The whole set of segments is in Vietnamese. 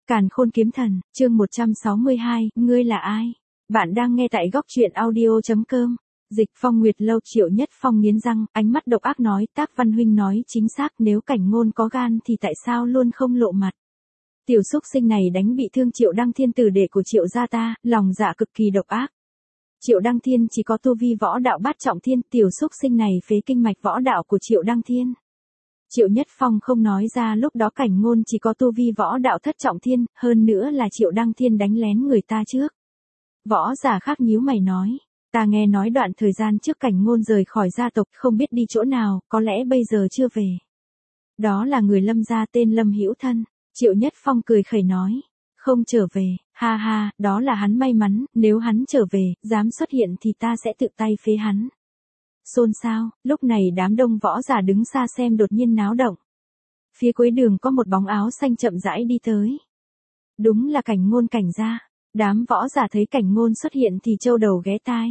Càn Khôn Kiếm Thần, chương 162, ngươi là ai? Bạn đang nghe tại góc truyện audio.com. Dịch Phong Nguyệt Lâu. Triệu Nhất Phong nghiến răng, ánh mắt độc ác nói, Tác Văn huynh nói chính xác, nếu Cảnh Ngôn có gan thì tại sao luôn không lộ mặt? Tiểu xúc sinh này đánh bị thương Triệu Đăng Thiên, tử đệ của Triệu gia ta, lòng dạ cực kỳ độc ác. Triệu Đăng Thiên chỉ có tu vi võ đạo bát trọng thiên, tiểu xúc sinh này phế kinh mạch võ đạo của Triệu Đăng Thiên. Triệu Nhất Phong không nói ra lúc đó Cảnh Ngôn chỉ có tu vi võ đạo thất trọng thiên, hơn nữa là Triệu Đăng Thiên đánh lén người ta trước. Võ giả khác nhíu mày nói, ta nghe nói đoạn thời gian trước Cảnh Ngôn rời khỏi gia tộc, không biết đi chỗ nào, có lẽ bây giờ chưa về. Đó là người Lâm gia tên Lâm Hữu Thân. Triệu Nhất Phong cười khẩy nói, không trở về, ha ha, đó là hắn may mắn, nếu hắn trở về, dám xuất hiện thì ta sẽ tự tay phế hắn. Xôn xao, lúc này đám đông võ giả đứng xa xem đột nhiên náo động. Phía cuối đường có một bóng áo xanh chậm rãi đi tới. Đúng là Cảnh Ngôn Cảnh gia. Đám võ giả thấy Cảnh Ngôn xuất hiện thì châu đầu ghé tai.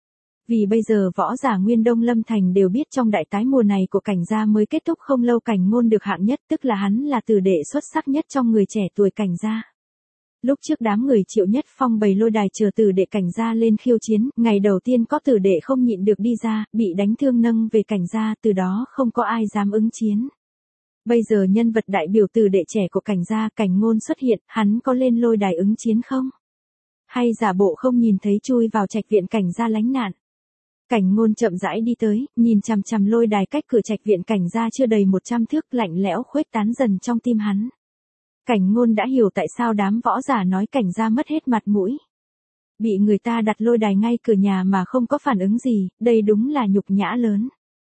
Vì bây giờ võ giả Nguyên Đông Lâm Thành đều biết trong đại tái mùa này của Cảnh gia mới kết thúc không lâu Cảnh Ngôn được hạng nhất, tức là hắn là tử đệ xuất sắc nhất trong người trẻ tuổi Cảnh gia. Lúc trước đám người Triệu Nhất Phong bày lôi đài chờ tử đệ Cảnh gia lên khiêu chiến, ngày đầu tiên có tử đệ không nhịn được đi ra, bị đánh thương nâng về Cảnh gia, từ đó không có ai dám ứng chiến. Bây giờ nhân vật đại biểu tử đệ trẻ của Cảnh gia, Cảnh Ngôn xuất hiện, hắn có lên lôi đài ứng chiến không? Hay giả bộ không nhìn thấy chui vào trạch viện Cảnh gia lánh nạn? Cảnh Ngôn chậm rãi đi tới, nhìn chằm chằm lôi đài cách cửa trạch viện Cảnh gia chưa đầy 100 thước, lạnh lẽo khuếch tán dần trong tim hắn. Cảnh Ngôn đã hiểu tại sao đám võ giả nói Cảnh gia mất hết mặt mũi. Bị người ta đặt lôi đài ngay cửa nhà mà không có phản ứng gì, đây đúng là nhục nhã lớn.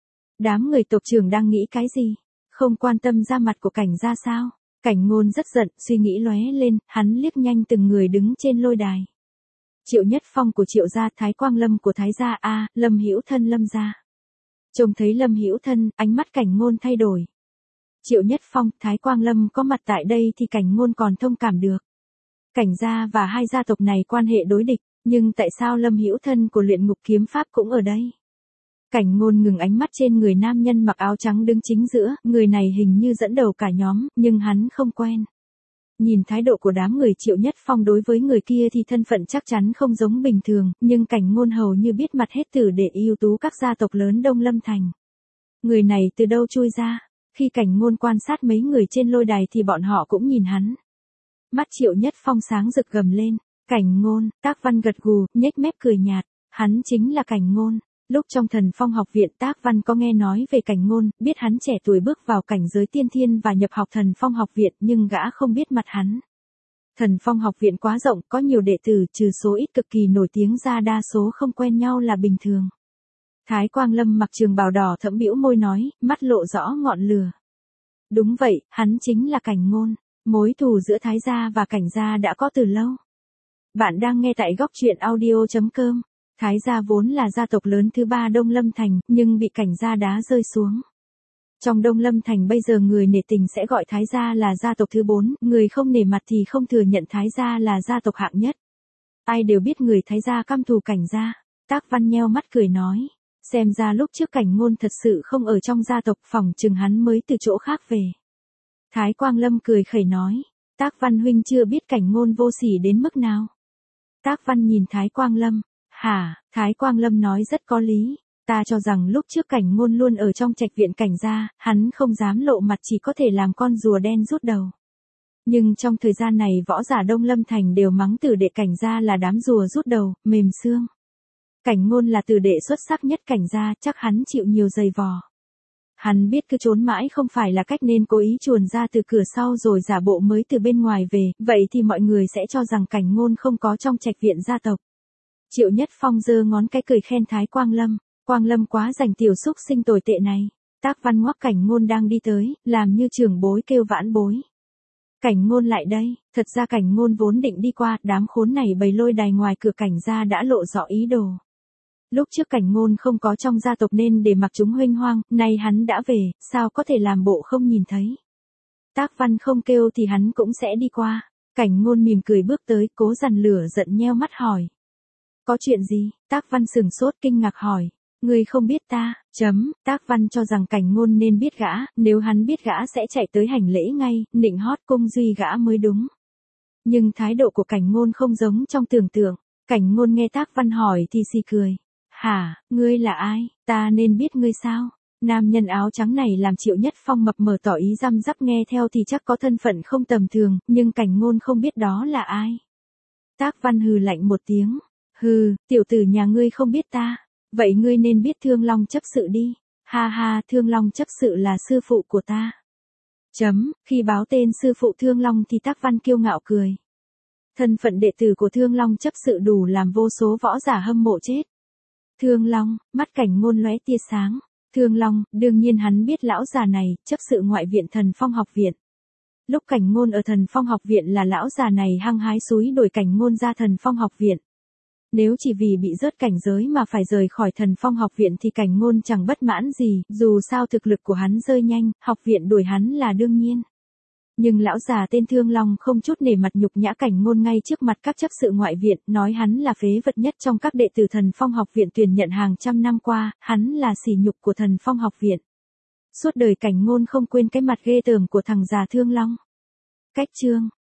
Đám người tộc trưởng đang nghĩ cái gì? Không quan tâm ra mặt của Cảnh gia sao? Cảnh Ngôn rất giận, suy nghĩ lóe lên, hắn liếc nhanh từng người đứng trên lôi đài. Triệu Nhất Phong của Triệu gia, Thái Quang Lâm của Thái gia, Lâm Hữu Thân Lâm gia. Trông thấy Lâm Hữu Thân, ánh mắt Cảnh Ngôn thay đổi. Triệu Nhất Phong, Thái Quang Lâm có mặt tại đây thì Cảnh Ngôn còn thông cảm được. Cảnh gia và hai gia tộc này quan hệ đối địch, nhưng tại sao Lâm Hữu Thân của Luyện Ngục Kiếm Pháp cũng ở đây? Cảnh Ngôn ngừng ánh mắt trên người nam nhân mặc áo trắng đứng chính giữa, người này hình như dẫn đầu cả nhóm, nhưng hắn không quen. Nhìn thái độ của đám người Triệu Nhất Phong đối với người kia thì thân phận chắc chắn không giống bình thường, nhưng Cảnh Ngôn hầu như biết mặt hết tử đệ ưu tú các gia tộc lớn Đông Lâm Thành. Người này từ đâu chui ra? Khi Cảnh Ngôn quan sát mấy người trên lôi đài thì bọn họ cũng nhìn hắn. Mắt Triệu Nhất Phong sáng rực gầm lên, Cảnh Ngôn. Tác Văn gật gù, nhếch mép cười nhạt, hắn chính là Cảnh Ngôn. Lúc trong Thần Phong học viện Tác Văn có nghe nói về Cảnh Ngôn, biết hắn trẻ tuổi bước vào cảnh giới tiên thiên và nhập học Thần Phong học viện, nhưng gã không biết mặt hắn. Thần Phong học viện quá rộng, có nhiều đệ tử, trừ số ít cực kỳ nổi tiếng ra đa số không quen nhau là bình thường. Thái Quang Lâm mặc trường bào đỏ thẫm bĩu môi nói, mắt lộ rõ ngọn lửa. Đúng vậy, hắn chính là Cảnh Ngôn. Mối thù giữa Thái gia và Cảnh gia đã có từ lâu. Bạn đang nghe tại góc truyện audio.com. Thái gia vốn là gia tộc lớn thứ 3 Đông Lâm Thành, nhưng bị Cảnh gia đá rơi xuống. Trong Đông Lâm Thành bây giờ người nể tình sẽ gọi Thái gia là gia tộc thứ 4, người không nể mặt thì không thừa nhận Thái gia là gia tộc hạng nhất. Ai đều biết người Thái gia căm thù Cảnh gia. Tác Văn nheo mắt cười nói, xem ra lúc trước Cảnh Ngôn thật sự không ở trong gia tộc, phỏng chừng hắn mới từ chỗ khác về. Thái Quang Lâm cười khẩy nói, Tác Văn huynh chưa biết Cảnh Ngôn vô sỉ đến mức nào. Tác Văn nhìn Thái Quang Lâm, hả? Thái Quang Lâm nói rất có lý, ta cho rằng lúc trước Cảnh Ngôn luôn ở trong trạch viện Cảnh gia, hắn không dám lộ mặt chỉ có thể làm con rùa đen rút đầu. Nhưng trong thời gian này võ giả Đông Lâm Thành đều mắng tử đệ Cảnh gia là đám rùa rút đầu, mềm xương. Cảnh Ngôn là tử đệ xuất sắc nhất Cảnh gia, chắc hắn chịu nhiều giày vò. Hắn biết cứ trốn mãi không phải là cách nên cố ý chuồn ra từ cửa sau rồi giả bộ mới từ bên ngoài về, vậy thì mọi người sẽ cho rằng Cảnh Ngôn không có trong trạch viện gia tộc. Triệu Nhất Phong giơ ngón cái cười khen Thái Quang Lâm, Quang Lâm quá dành tiểu xúc sinh tồi tệ này. Tác Văn ngoắc Cảnh Ngôn đang đi tới, làm như trưởng bối kêu vãn bối. Cảnh Ngôn lại đây, thật ra Cảnh Ngôn vốn định đi qua, đám khốn này bày lôi đài ngoài cửa Cảnh gia đã lộ rõ ý đồ. Lúc trước Cảnh Ngôn không có trong gia tộc nên để mặc chúng huênh hoang, nay hắn đã về, sao có thể làm bộ không nhìn thấy. Tác Văn không kêu thì hắn cũng sẽ đi qua. Cảnh Ngôn mỉm cười bước tới, cố dằn lửa giận nheo mắt hỏi. Có chuyện gì? Tác Văn sửng sốt kinh ngạc hỏi. Ngươi không biết ta, Tác Văn cho rằng Cảnh Ngôn nên biết gã, nếu hắn biết gã sẽ chạy tới hành lễ ngay, nịnh hót cung duy gã mới đúng. Nhưng thái độ của Cảnh Ngôn không giống trong tưởng tượng. Cảnh Ngôn nghe Tác Văn hỏi thì xì cười. Hả, ngươi là ai, ta nên biết ngươi sao? Nam nhân áo trắng này làm Triệu Nhất Phong mập mờ tỏ ý răm rắp, nghe theo thì chắc có thân phận không tầm thường, nhưng Cảnh Ngôn không biết đó là ai. Tác Văn hừ lạnh một tiếng. Hừ, tiểu tử nhà ngươi không biết ta. Vậy ngươi nên biết Thương Long chấp sự đi. Ha ha, Thương Long chấp sự là sư phụ của ta. Khi báo tên sư phụ Thương Long thì Tác Văn kiêu ngạo cười. Thân phận đệ tử của Thương Long chấp sự đủ làm vô số võ giả hâm mộ chết. Thương Long, mắt Cảnh Ngôn lóe tia sáng. Thương Long, đương nhiên hắn biết lão già này, chấp sự ngoại viện Thần Phong học viện. Lúc Cảnh Ngôn ở Thần Phong học viện là lão già này hăng hái xúi đuổi Cảnh Ngôn ra Thần Phong học viện. Nếu chỉ vì bị rớt cảnh giới mà phải rời khỏi Thần Phong học viện thì Cảnh Ngôn chẳng bất mãn gì, dù sao thực lực của hắn rơi nhanh, học viện đuổi hắn là đương nhiên. Nhưng lão già tên Thương Long không chút nể mặt nhục nhã Cảnh Ngôn ngay trước mặt các chấp sự ngoại viện, nói hắn là phế vật nhất trong các đệ tử Thần Phong học viện tuyển nhận hàng trăm năm qua, hắn là sỉ nhục của Thần Phong học viện. Suốt đời Cảnh Ngôn không quên cái mặt ghê tởm của thằng già Thương Long. Cách chương